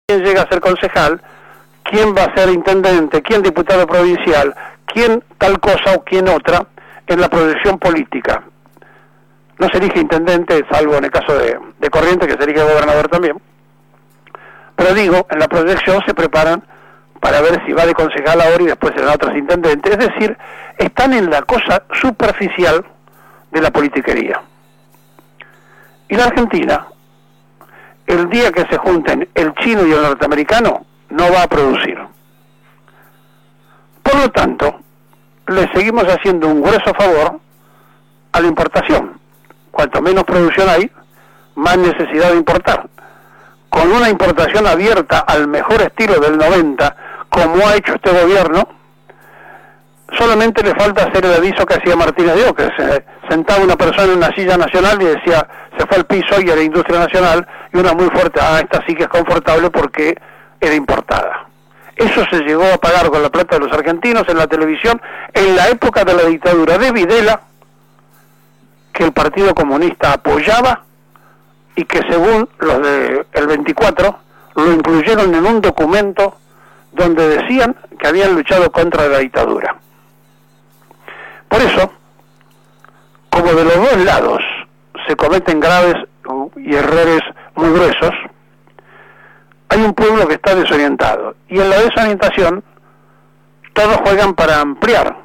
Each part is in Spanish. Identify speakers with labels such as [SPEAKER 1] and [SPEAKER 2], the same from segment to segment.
[SPEAKER 1] quién llega a ser concejal, quién va a ser intendente, quién diputado provincial, quién tal cosa o quién otra en la proyección política. No se elige intendente, salvo en el caso de Corrientes, que se elige gobernador también. Pero digo, en la proyección se preparan para ver si va de concejal ahora y después serán otros intendentes. Es decir, están en la cosa superficial de la politiquería. Y la Argentina, el día que se junten el chino y el norteamericano, no va a producir. Por lo tanto, le seguimos haciendo un grueso favor a la importación. Cuanto menos producción hay, más necesidad de importar. Con una importación abierta al mejor estilo del 90, como ha hecho este gobierno, solamente le falta hacer el aviso que hacía Martínez de Oca, que se sentaba una persona en una silla nacional y decía, se fue al piso y a la industria nacional, y una muy fuerte, esta sí que es confortable porque era importada. Eso se llegó a pagar con la plata de los argentinos en la televisión en la época de la dictadura de Videla, que el Partido Comunista apoyaba y que según los del 24 lo incluyeron en un documento donde decían que habían luchado contra la dictadura. Por eso, como de los dos lados se cometen graves y errores muy gruesos, hay un pueblo que está desorientado, y en la desorientación todos juegan para ampliar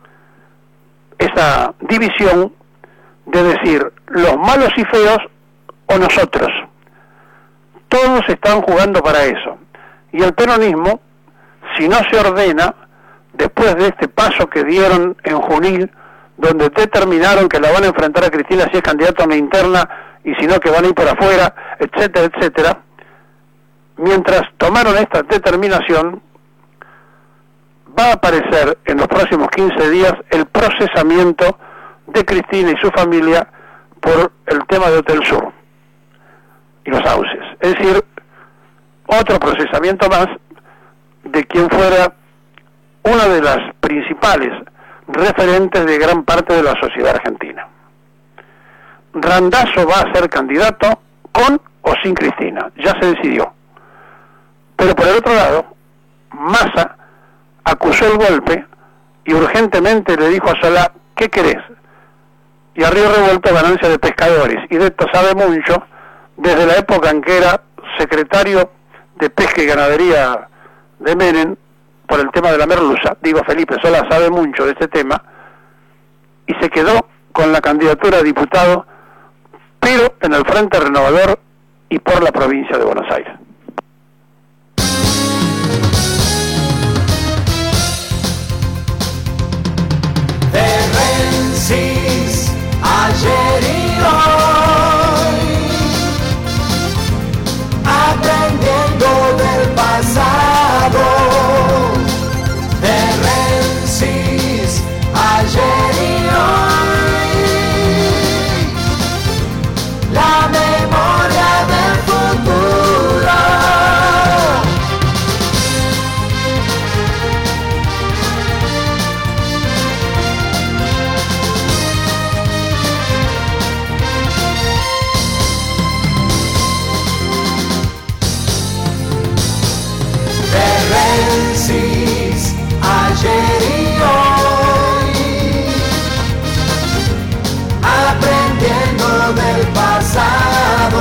[SPEAKER 1] esa división de decir los malos y feos o nosotros. Todos están jugando para eso, y el peronismo, si no se ordena, después de este paso que dieron en Junín, donde determinaron que la van a enfrentar a Cristina si es candidata a una interna, y si no que van a ir por afuera, etcétera, etcétera, mientras tomaron esta determinación, va a aparecer en los próximos 15 días el procesamiento de Cristina y su familia por el tema de Hotel Sur y los sauces. Es decir, otro procesamiento más de quien fuera una de las principales referentes de gran parte de la sociedad argentina. Randazzo va a ser candidato con o sin Cristina, ya se decidió. Pero por el otro lado, Massa acusó el golpe y urgentemente le dijo a Solá, ¿qué querés? Y a Río Revuelto ganancia de pescadores, y de esto sabe mucho desde la época en que era secretario de Pesca y Ganadería de Menem por el tema de la merluza. Digo, Felipe Solá sabe mucho de este tema y se quedó con la candidatura a diputado, pero en el Frente Renovador y por la provincia de Buenos Aires.
[SPEAKER 2] Ayer y hoy, aprendiendo del pasado, de Rensis, ayer y hoy, la memoria del futuro. Ayer y hoy, aprendiendo del pasado,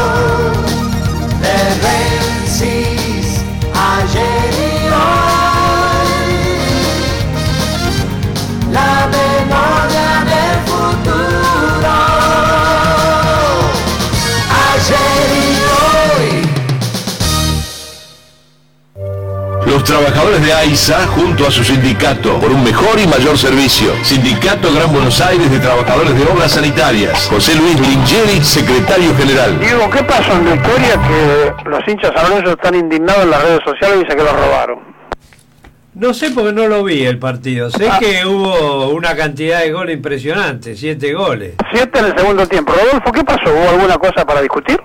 [SPEAKER 2] de Rensis, ayer y hoy, la memoria del futuro, ayer y hoy.
[SPEAKER 3] Los trabajadores de AISA, junto a su sindicato, por un mejor y mayor servicio. Sindicato Gran Buenos Aires de Trabajadores de Obras Sanitarias. José Luis Lingeri, secretario general.
[SPEAKER 1] Diego, ¿qué pasó en la historia que los hinchas San Lorenzo están indignados en las redes sociales y dicen que los robaron?
[SPEAKER 4] No sé porque no lo vi el partido. Sé que hubo una cantidad de goles impresionante, 7 goles. 7
[SPEAKER 1] en el segundo tiempo. Rodolfo, ¿qué pasó? ¿Hubo alguna cosa para discutir?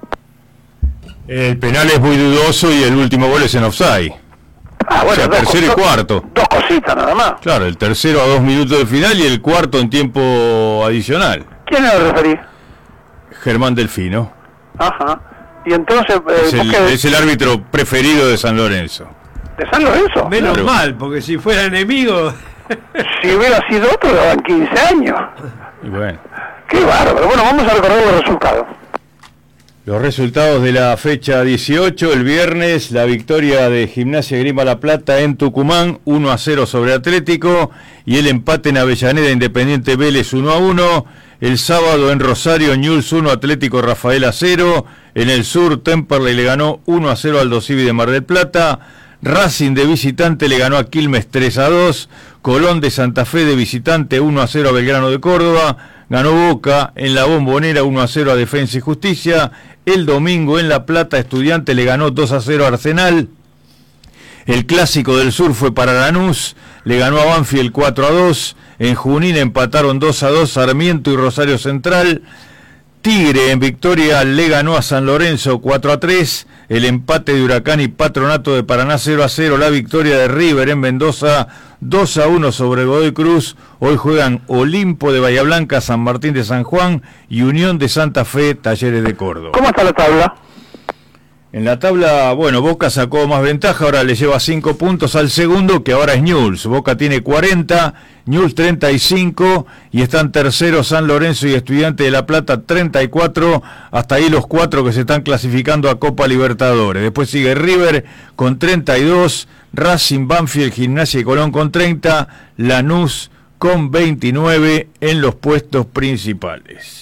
[SPEAKER 5] El penal es muy dudoso y el último gol es en offside.
[SPEAKER 1] Bueno,
[SPEAKER 5] o sea, tercero y cuarto.
[SPEAKER 1] Dos cositas nada más.
[SPEAKER 5] Claro, el tercero a 2 minutos del final y el cuarto en tiempo adicional.
[SPEAKER 1] ¿Quién le referí?
[SPEAKER 5] Germán Delfino.
[SPEAKER 1] Ajá. Y entonces...
[SPEAKER 5] es el árbitro preferido de San Lorenzo.
[SPEAKER 1] ¿De San Lorenzo?
[SPEAKER 4] Menos
[SPEAKER 5] Claro.
[SPEAKER 4] mal, porque si fuera enemigo...
[SPEAKER 1] Si hubiera sido otro, le daban 15 años.
[SPEAKER 5] Y bueno,
[SPEAKER 1] Qué bárbaro. Bueno, vamos a recordar los resultados.
[SPEAKER 5] los resultados de la fecha 18, el viernes, la victoria de Gimnasia Grima La Plata en Tucumán, 1-0 sobre Atlético, y el empate en Avellaneda, Independiente Vélez 1-1. El sábado en Rosario, Newell's 1, Atlético Rafaela 0. En el sur, Temperley le ganó 1-0 al Dosivi de Mar del Plata. Racing de visitante le ganó a Quilmes 3-2. Colón de Santa Fe de visitante 1-0 a Belgrano de Córdoba. Ganó Boca en la Bombonera 1-0 a Defensa y Justicia. El domingo en La Plata, Estudiante le ganó 2-0 a Arsenal. El Clásico del Sur fue para Lanús, le ganó a Banfield 4-2. En Junín empataron 2-2 Sarmiento y Rosario Central. Tigre en Victoria le ganó a San Lorenzo 4-3. El empate de Huracán y Patronato de Paraná 0-0. La victoria de River en Mendoza 2-1 sobre Godoy Cruz. Hoy juegan Olimpo de Bahía Blanca, San Martín de San Juan y Unión de Santa Fe, Talleres de Córdoba.
[SPEAKER 1] ¿Cómo está la tabla?
[SPEAKER 5] En la tabla, bueno, Boca sacó más ventaja, ahora le lleva 5 puntos al segundo, que ahora es Newell's. Boca tiene 40, Newell's 35, y están terceros San Lorenzo y Estudiante de La Plata 34, hasta ahí los 4 que se están clasificando a Copa Libertadores. Después sigue River con 32, Racing, Banfield, Gimnasia y Colón con 30, Lanús con 29 en los puestos principales.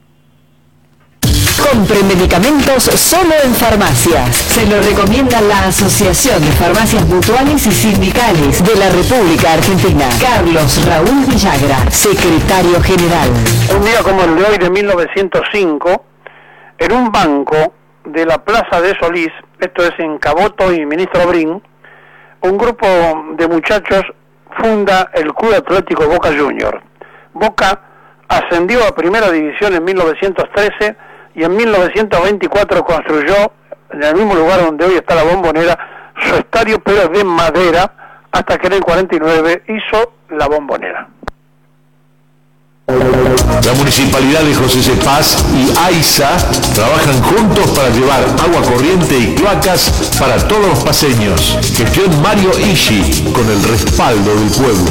[SPEAKER 6] Compre medicamentos solo en farmacias. Se lo recomienda la Asociación de Farmacias Mutuales y Sindicales de la República Argentina. Carlos Raúl Villagra, secretario general.
[SPEAKER 1] Un día como el de hoy de 1905, en un banco de la Plaza de Solís, esto es en Caboto y Ministro Brin, un grupo de muchachos funda el Club Atlético Boca Juniors. Boca ascendió a Primera División en 1913 y en 1924 construyó, en el mismo lugar donde hoy está la Bombonera, su estadio, pero de madera, hasta que en el 49 hizo la Bombonera.
[SPEAKER 3] La Municipalidad de José Cepaz y AISA trabajan juntos para llevar agua corriente y cloacas para todos los paseños. Gestión Mario Ishi, con el respaldo del pueblo.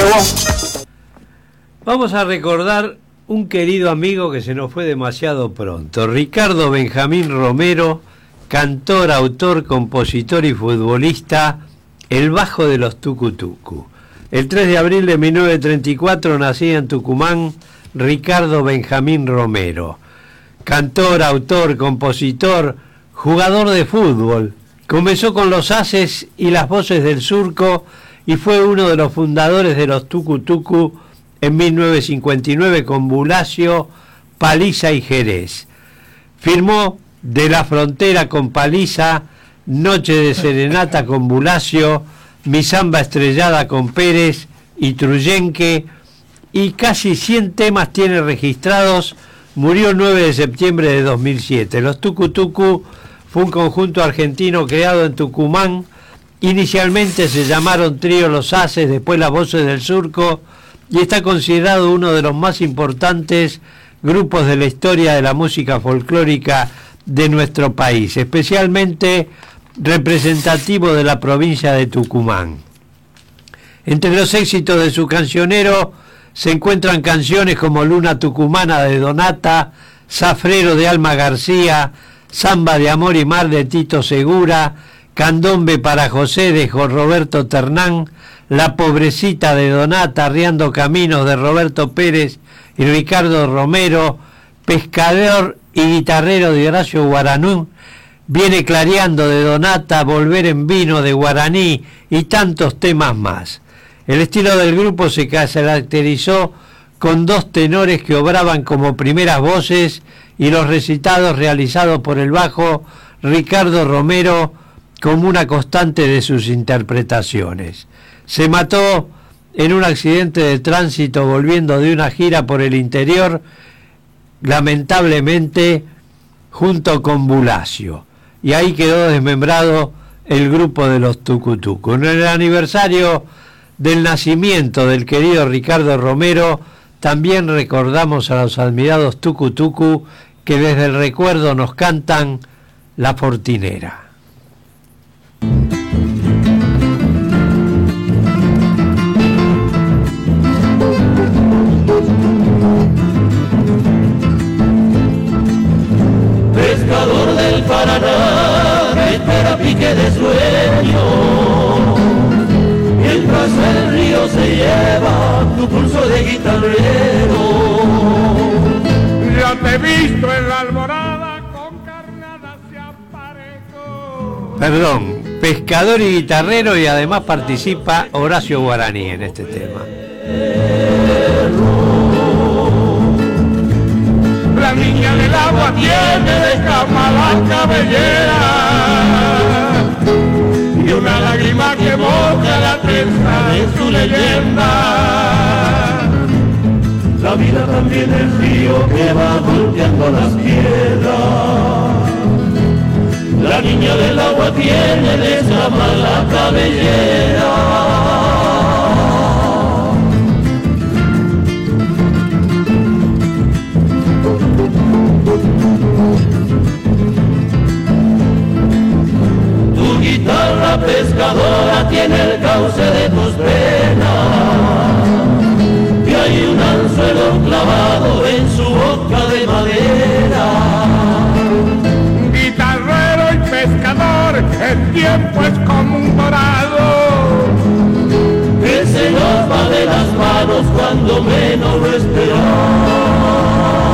[SPEAKER 4] Vamos a recordar un querido amigo que se nos fue demasiado pronto, Ricardo Benjamín Romero, cantor, autor, compositor y futbolista, el bajo de los Tucutucu. El 3 de abril de 1934 nacía en Tucumán Ricardo Benjamín Romero, cantor, autor, compositor, jugador de fútbol. Comenzó con los Haces y las Voces del Surco y fue uno de los fundadores de los Tucutucu en 1959 con Bulacio, Paliza y Jerez. Firmó De la Frontera con Paliza, Noche de Serenata con Bulacio, Mi Samba Estrellada con Pérez y Truyenque, y casi 100 temas tiene registrados. Murió el 9 de septiembre de 2007. Los Tucutucu fue un conjunto argentino creado en Tucumán. Inicialmente se llamaron Trío Los Haces, después Las Voces del Surco, y está considerado uno de los más importantes grupos de la historia de la música folclórica de nuestro país, especialmente representativo de la provincia de Tucumán. Entre los éxitos de su cancionero se encuentran canciones como Luna Tucumana de Donata, Zafrero de Alma García, Samba de Amor y Mar de Tito Segura, Candombe para José de Roberto Ternán, La Pobrecita de Donata, Arriando Caminos de Roberto Pérez y Ricardo Romero, Pescador y Guitarrero de Horacio Guaranú, Viene Clareando de Donata, Volver en Vino de Guaraní y tantos temas más. El estilo del grupo se caracterizó con 2 tenores que obraban como primeras voces y los recitados realizados por el bajo Ricardo Romero como una constante de sus interpretaciones. Se mató en un accidente de tránsito volviendo de una gira por el interior, lamentablemente junto con Bulacio, y ahí quedó desmembrado el grupo de los Tucutucu. En el aniversario del nacimiento del querido Ricardo Romero, también recordamos a los admirados Tucutucu que desde el recuerdo nos cantan La Fortinera.
[SPEAKER 2] Pescador del Paraná, que espera pique de sueño, mientras el río se lleva tu pulso de guitarrero.
[SPEAKER 7] Ya te he visto en la alborada, con carnada se aparejó.
[SPEAKER 4] Perdón, pescador y guitarrero, y además participa Horacio Guaraní en este tema.
[SPEAKER 7] La niña del agua tiene de cama la cabellera y una lágrima que moja la trenza de su leyenda.
[SPEAKER 2] La vida también es río que va golpeando las piedras. La niña del agua tiene de cama la cabellera. Tu guitarra pescadora tiene el cauce de tus penas, y hay un anzuelo clavado en su boca de madera.
[SPEAKER 7] Guitarrero y pescador, el tiempo es como un dorado
[SPEAKER 2] Que se nos va de las manos cuando menos lo esperamos.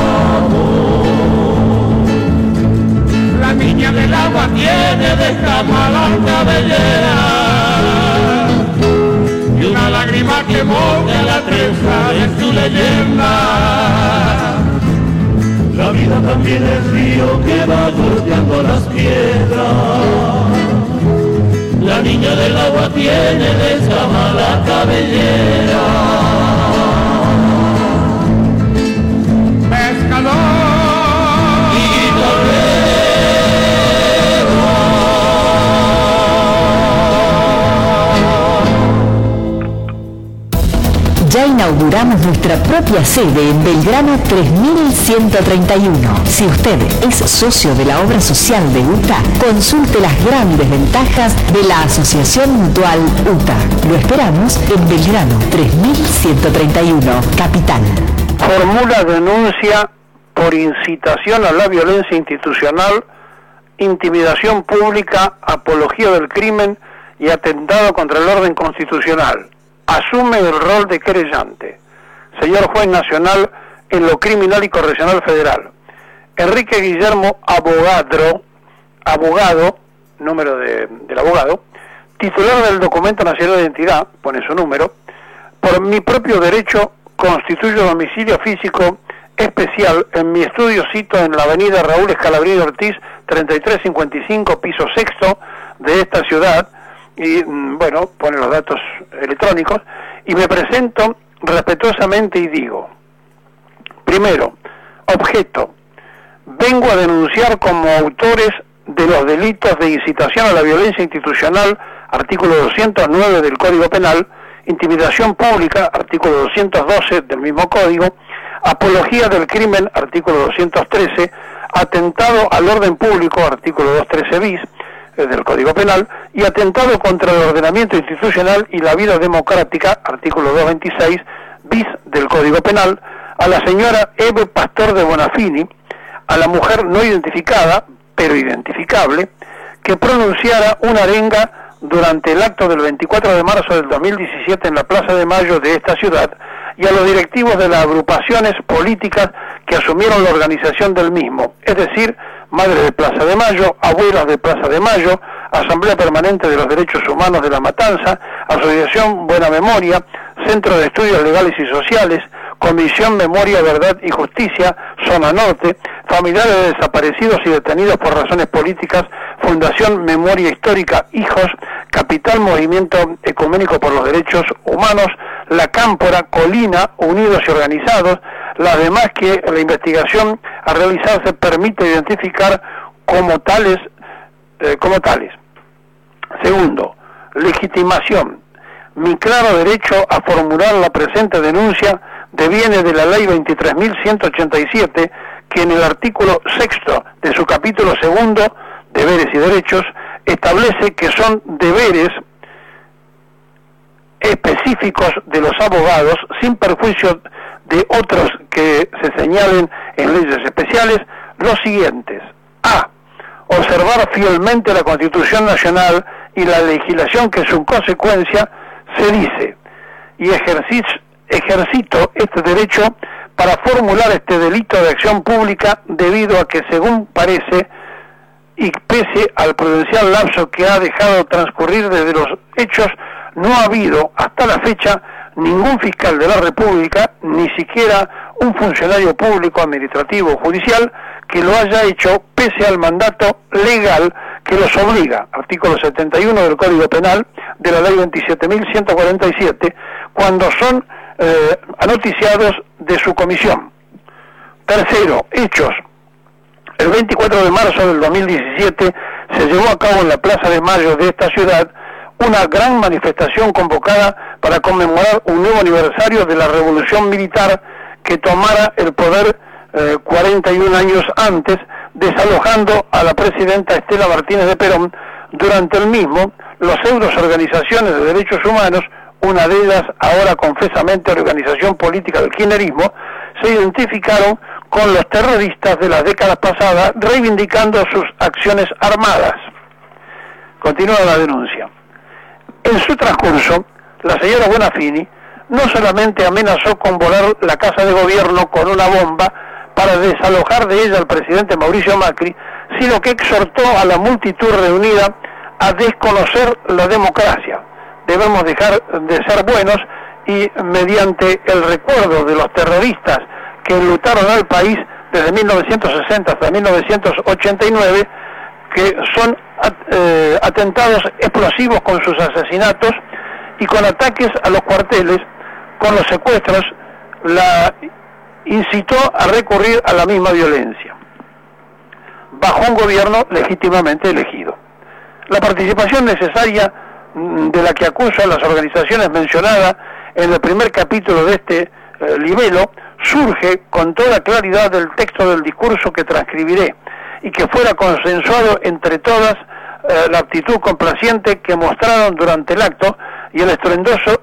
[SPEAKER 7] La niña del agua tiene de cama la cabellera y una lágrima que moja la trenza de su leyenda.
[SPEAKER 2] La vida también es río que va golpeando las piedras. La niña del agua tiene de cama la cabellera.
[SPEAKER 7] Pescador
[SPEAKER 6] Ya inauguramos nuestra propia sede en Belgrano 3131. Si usted es socio de la obra social de UTA, consulte las grandes ventajas de la Asociación Mutual UTA. Lo esperamos en Belgrano 3131, Capital.
[SPEAKER 1] Formula denuncia por incitación a la violencia institucional, intimidación pública, apología del crimen y atentado contra el orden constitucional. Asume el rol de querellante. Señor Juez Nacional en lo Criminal y Correccional Federal. Enrique Guillermo abogado, número del abogado, titular del Documento Nacional de Identidad, pone su número, por mi propio derecho constituyo domicilio físico especial en mi estudio sito en la avenida Raúl Escalabrini Ortiz, 3355, piso sexto de esta ciudad, y bueno, pone los datos electrónicos, y me presento respetuosamente y digo: primero, objeto, vengo a denunciar como autores de los delitos de incitación a la violencia institucional, artículo 209 del Código Penal, intimidación pública, artículo 212 del mismo código, apología del crimen, artículo 213, atentado al orden público, artículo 213 bis del Código Penal, y atentado contra el ordenamiento institucional y la vida democrática, artículo 226 bis del Código Penal, a la señora Eve Pastor de Bonafini, a la mujer no identificada, pero identificable, que pronunciara una arenga durante el acto del 24 de marzo del 2017 en la Plaza de Mayo de esta ciudad, y a los directivos de las agrupaciones políticas que asumieron la organización del mismo, es decir, Madres de Plaza de Mayo, Abuelas de Plaza de Mayo, Asamblea Permanente de los Derechos Humanos de La Matanza, Asociación Buena Memoria, Centro de Estudios Legales y Sociales, Comisión Memoria, Verdad y Justicia, Zona Norte, Familiares de Desaparecidos y Detenidos por Razones Políticas, Fundación Memoria Histórica Hijos, Capital Movimiento Ecuménico por los Derechos Humanos, La Cámpora, Colina, Unidos y Organizados, las demás que la investigación a realizarse permite identificar como tales. Segundo, legitimación. Mi claro derecho a formular la presente denuncia deviene de la Ley 23.187, que en el artículo 6 de su capítulo 2 deberes y derechos, establece que son deberes específicos de los abogados, sin perjuicio de otros que se señalen en leyes especiales, los siguientes: A. Observar fielmente la Constitución Nacional y la legislación que en su consecuencia se dice, y ejercito este derecho para formular este delito de acción pública debido a que, según parece, y pese al prudencial lapso que ha dejado transcurrir desde los hechos, no ha habido hasta la fecha ningún fiscal de la República, ni siquiera un funcionario público, administrativo o judicial, que lo haya hecho pese al mandato legal que los obliga, artículo 71 del Código Penal de la Ley 27.147, cuando son anoticiados de su comisión. Tercero, hechos. El 24 de marzo del 2017 se llevó a cabo en la Plaza de Mayo de esta ciudad una gran manifestación convocada para conmemorar un nuevo aniversario de la Revolución Militar que tomara el poder 41 años antes, desalojando a la presidenta Estela Martínez de Perón. Durante el mismo, los organizaciones de derechos humanos, una de ellas ahora confesamente organización política del kirchnerismo, se identificaron con los terroristas de las décadas pasadas, reivindicando sus acciones armadas. Continúa la denuncia. En su transcurso, la señora Bonafini no solamente amenazó con volar la Casa de Gobierno con una bomba para desalojar de ella al presidente Mauricio Macri, sino que exhortó a la multitud reunida a desconocer la democracia. Debemos dejar de ser buenos y, mediante el recuerdo de los terroristas que enlutaron al país desde 1960 hasta 1989, que son atentados explosivos con sus asesinatos y con ataques a los cuarteles, con los secuestros, la incitó a recurrir a la misma violencia, bajo un gobierno legítimamente elegido. La participación necesaria de la que acusan las organizaciones mencionadas en el primer capítulo de este libelo surge con toda claridad del texto del discurso que transcribiré, y que fuera consensuado entre todas la actitud complaciente que mostraron durante el acto y el estruendoso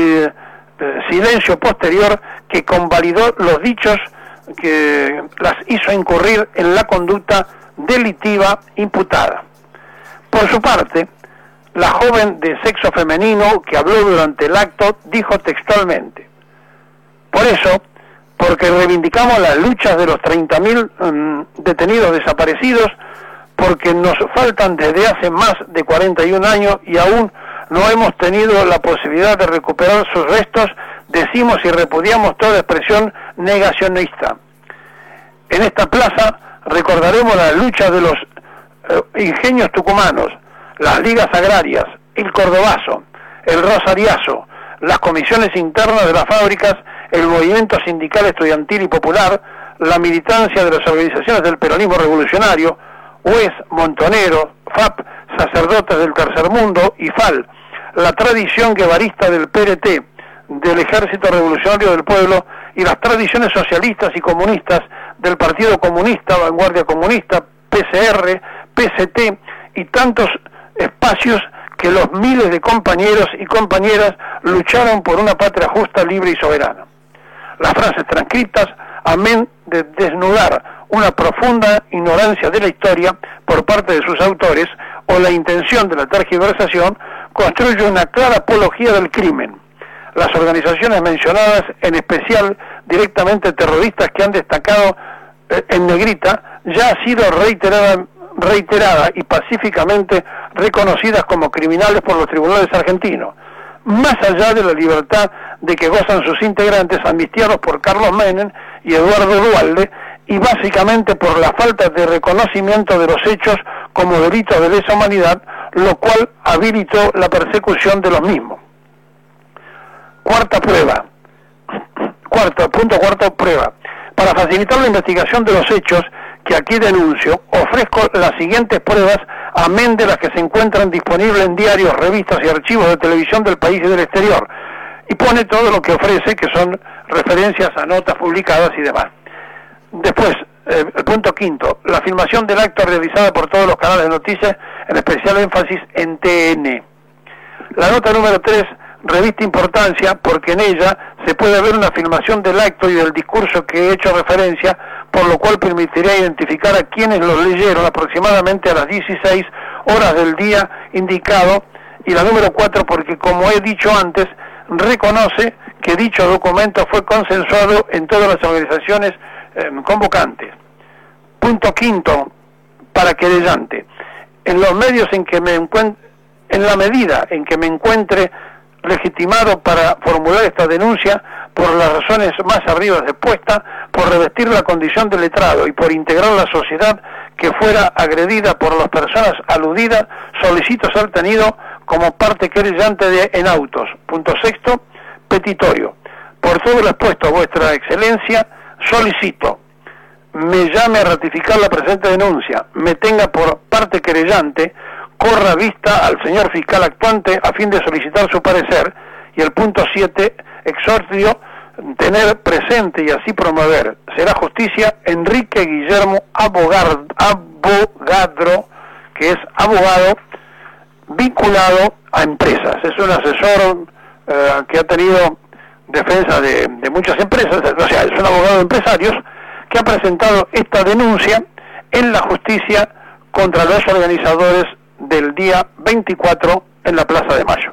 [SPEAKER 1] silencio posterior que convalidó los dichos que las hizo incurrir en la conducta delictiva imputada. Por su parte, la joven de sexo femenino que habló durante el acto dijo textualmente: por eso, porque reivindicamos las luchas de los 30.000 detenidos desaparecidos, porque nos faltan desde hace más de 41 años y aún no hemos tenido la posibilidad de recuperar sus restos, decimos y repudiamos toda expresión negacionista. En esta plaza recordaremos la lucha de los ingenios tucumanos, las ligas agrarias, el cordobazo, el rosariazo, las comisiones internas de las fábricas, el movimiento sindical estudiantil y popular, la militancia de las organizaciones del peronismo revolucionario, UES, Montonero, FAP, sacerdotes del Tercer Mundo y FAL, la tradición guevarista del PRT, del Ejército Revolucionario del Pueblo, y las tradiciones socialistas y comunistas del Partido Comunista, Vanguardia Comunista, PCR, PCT y tantos espacios que los miles de compañeros y compañeras lucharon por una patria justa, libre y soberana. Las frases transcritas, amén de desnudar una profunda ignorancia de la historia por parte de sus autores o la intención de la tergiversación, construye una clara apología del crimen. Las organizaciones mencionadas, en especial directamente terroristas que han destacado en negrita, ya ha sido reiterada y pacíficamente reconocidas como criminales por los tribunales argentinos, más allá de la libertad de que gozan sus integrantes amnistiados por Carlos Menem y Eduardo Duhalde, y básicamente por la falta de reconocimiento de los hechos como delitos de lesa humanidad, lo cual habilitó la persecución de los mismos. Cuarta prueba. Para facilitar la investigación de los hechos que aquí denuncio, ofrezco las siguientes pruebas, amén de las que se encuentran disponibles en diarios, revistas y archivos de televisión del país y del exterior, y pone todo lo que ofrece, que son referencias a notas publicadas y demás. Después, El punto quinto, la filmación del acto realizada por todos los canales de noticias, en especial énfasis en TN. La nota número 3 reviste importancia porque en ella se puede ver una filmación del acto y del discurso que he hecho referencia, por lo cual permitirá identificar a quienes los leyeron aproximadamente a las 16 horas del día indicado, y la número 4 porque, como he dicho antes, reconoce que dicho documento fue consensuado en todas las organizaciones convocantes. Punto quinto, para querellante. En los medios en que me encuentre, en la medida en que me encuentre legitimado para formular esta denuncia, por las razones más arriba expuestas, por revestir la condición de letrado y por integrar la sociedad que fuera agredida por las personas aludidas, solicito ser tenido como parte querellante de en autos. Punto sexto, petitorio. Por todo lo expuesto a vuestra excelencia, solicito me llame a ratificar la presente denuncia, me tenga por parte querellante, corra vista al señor fiscal actuante a fin de solicitar su parecer, y el punto 7, exhortio tener presente y así promover, será justicia, Enrique Guillermo Abogadro, que es abogado vinculado a empresas. Es un asesor que ha tenido defensa de muchas empresas, o sea, es un abogado de empresarios que ha presentado esta denuncia en la justicia contra los organizadores del día 24 en la Plaza de Mayo.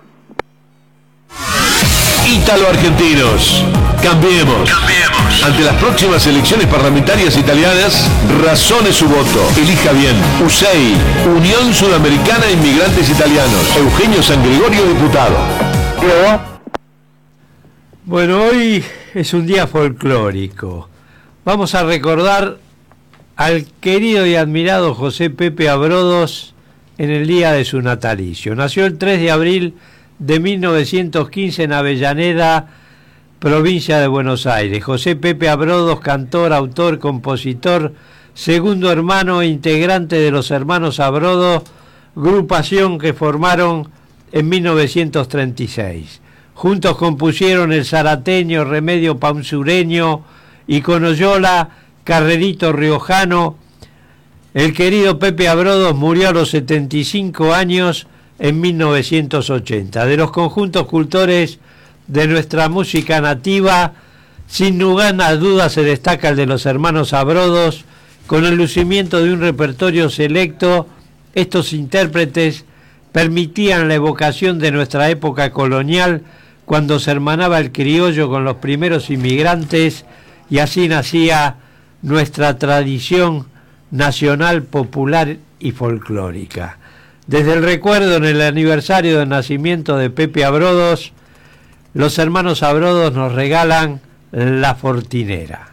[SPEAKER 3] Ítalo-argentinos, cambiemos. Ante las próximas elecciones parlamentarias italianas, razone su voto. Elija bien. USEI, Unión Sudamericana de Inmigrantes Italianos. Eugenio San Gregorio, diputado.
[SPEAKER 1] Diego.
[SPEAKER 4] Bueno, hoy es un día folclórico. Vamos a recordar al querido y admirado José Pepe Abrodos en el día de su natalicio. Nació el 3 de abril de 1915 en Avellaneda, provincia de Buenos Aires. José Pepe Abrodos, cantor, autor, compositor, segundo hermano e integrante de los Hermanos Abrodos, agrupación que formaron en 1936. Juntos compusieron El Zarateño, Remedio Paunzureño, y con Oyola, Carrerito Riojano. El querido Pepe Abrodos murió a los 75 años en 1980. De los conjuntos cultores de nuestra música nativa, sin lugar a dudas se destaca el de los Hermanos Abrodos, con el lucimiento de un repertorio selecto. Estos intérpretes permitían la evocación de nuestra época colonial, cuando se hermanaba el criollo con los primeros inmigrantes, y así nacía nuestra tradición nacional, popular y folclórica. Desde el recuerdo en el aniversario del nacimiento de Pepe Abrodos, los Hermanos Abrodos nos regalan La Fortinera.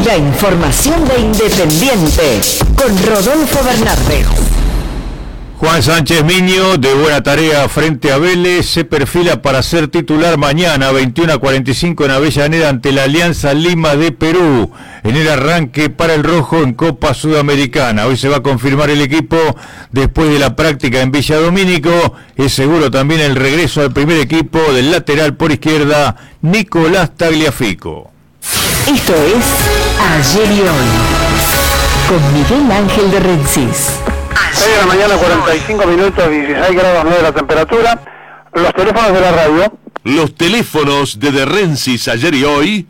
[SPEAKER 6] La información de Independiente con Rodolfo Bernardes.
[SPEAKER 5] Juan Sánchez Miño, de buena tarea frente a Vélez, se perfila para ser titular mañana, 21:45 en Avellaneda, ante la Alianza Lima de Perú, en el arranque para el rojo en Copa Sudamericana. Hoy se va a confirmar el equipo después de la práctica en Villa Domínico. Es seguro también el regreso al primer equipo del lateral por izquierda, Nicolás Tagliafico.
[SPEAKER 6] Esto es Ayer y Hoy, con Miguel Ángel de Rensis.
[SPEAKER 1] 6 de la mañana, 45 minutos, 16 grados 9 la temperatura. Los teléfonos de la radio.
[SPEAKER 3] Los teléfonos de Rensis Ayer y Hoy,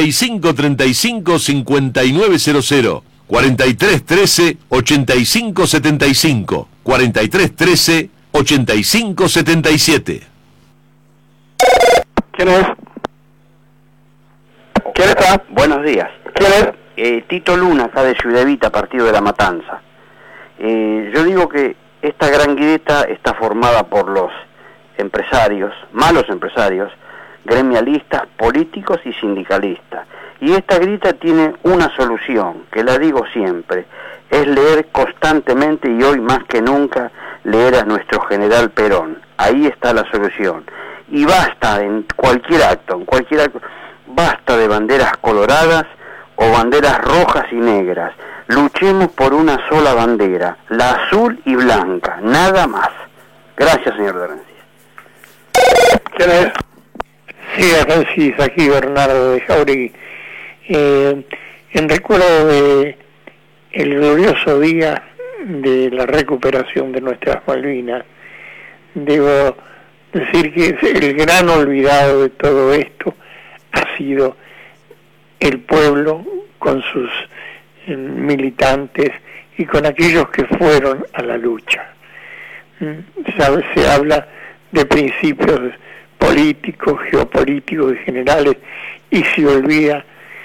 [SPEAKER 3] 4535-5900, 4313-8575, 4313-8577.
[SPEAKER 1] ¿Quién es? ¿Quién está?
[SPEAKER 8] Buenos días.
[SPEAKER 1] ¿Quién es?
[SPEAKER 8] Tito Luna, acá de Ciudad Evita, partido de La Matanza. Yo digo que esta gran grieta está formada por los empresarios, malos empresarios, gremialistas, políticos y sindicalistas. Y esta grieta tiene una solución, que la digo siempre, es leer constantemente y hoy más que nunca leer a nuestro general Perón. Ahí está la solución. Y basta en cualquier acto, basta de banderas coloradas o banderas rojas y negras. Luchemos por una sola bandera, la azul y blanca, nada más. Gracias, señor de Rensis.
[SPEAKER 1] ¿Quién es?
[SPEAKER 9] Sí, Rensis, aquí Bernardo de Jauregui. En recuerdo de el glorioso día de la recuperación de nuestras Malvinas, debo decir que el gran olvidado de todo esto ha sido el pueblo con sus militantes y con aquellos que fueron a la lucha. Se habla de principios políticos, geopolíticos y generales y se olvida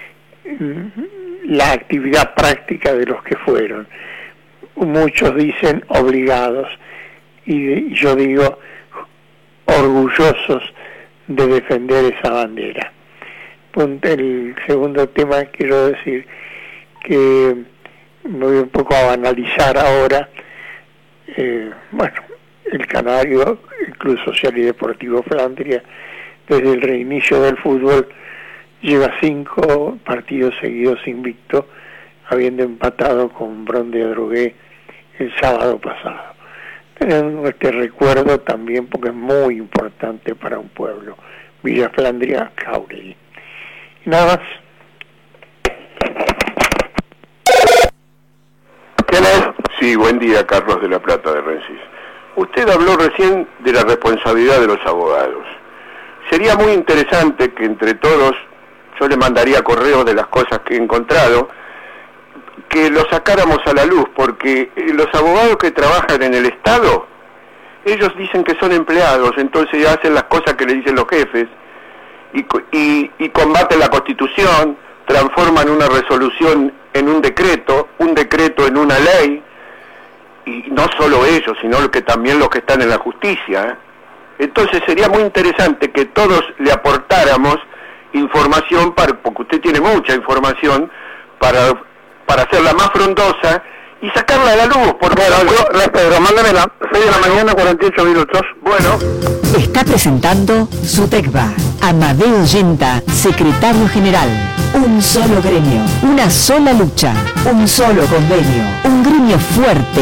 [SPEAKER 9] la actividad práctica de los que fueron. Muchos dicen obligados y yo digo orgullosos de defender esa bandera. El segundo tema quiero decir que me voy un poco a banalizar ahora. El Canario, el Club Social y Deportivo Flandria, desde el reinicio del fútbol lleva 5 partidos seguidos invicto, habiendo empatado con Bron de Adrogué el sábado pasado. Tenemos este recuerdo también porque es muy importante para un pueblo. Villa Flandria, Jauregui. Y nada más.
[SPEAKER 1] ¿Quién es?
[SPEAKER 10] Sí, buen día, Carlos de la Plata de Rensis. Usted habló recién de la responsabilidad de los abogados. Sería muy interesante que entre todos, yo le mandaría correos de las cosas que he encontrado, que lo sacáramos a la luz, porque los abogados que trabajan en el Estado, ellos dicen que son empleados, entonces hacen las cosas que le dicen los jefes, y combaten la Constitución, transforman una resolución en un decreto en una ley, y no solo ellos, sino que también los que están en la justicia. Entonces sería muy interesante que todos le aportáramos información, porque usted tiene mucha información, para hacerla más frondosa y sacarla a la luz.
[SPEAKER 1] Pedro, mándamela. 6 de la mañana, 48 minutos.
[SPEAKER 10] Bueno.
[SPEAKER 6] Está presentando Sutecba. Amadeo Yenta, secretario general. Un solo gremio, una sola lucha, un solo convenio, un gremio fuerte.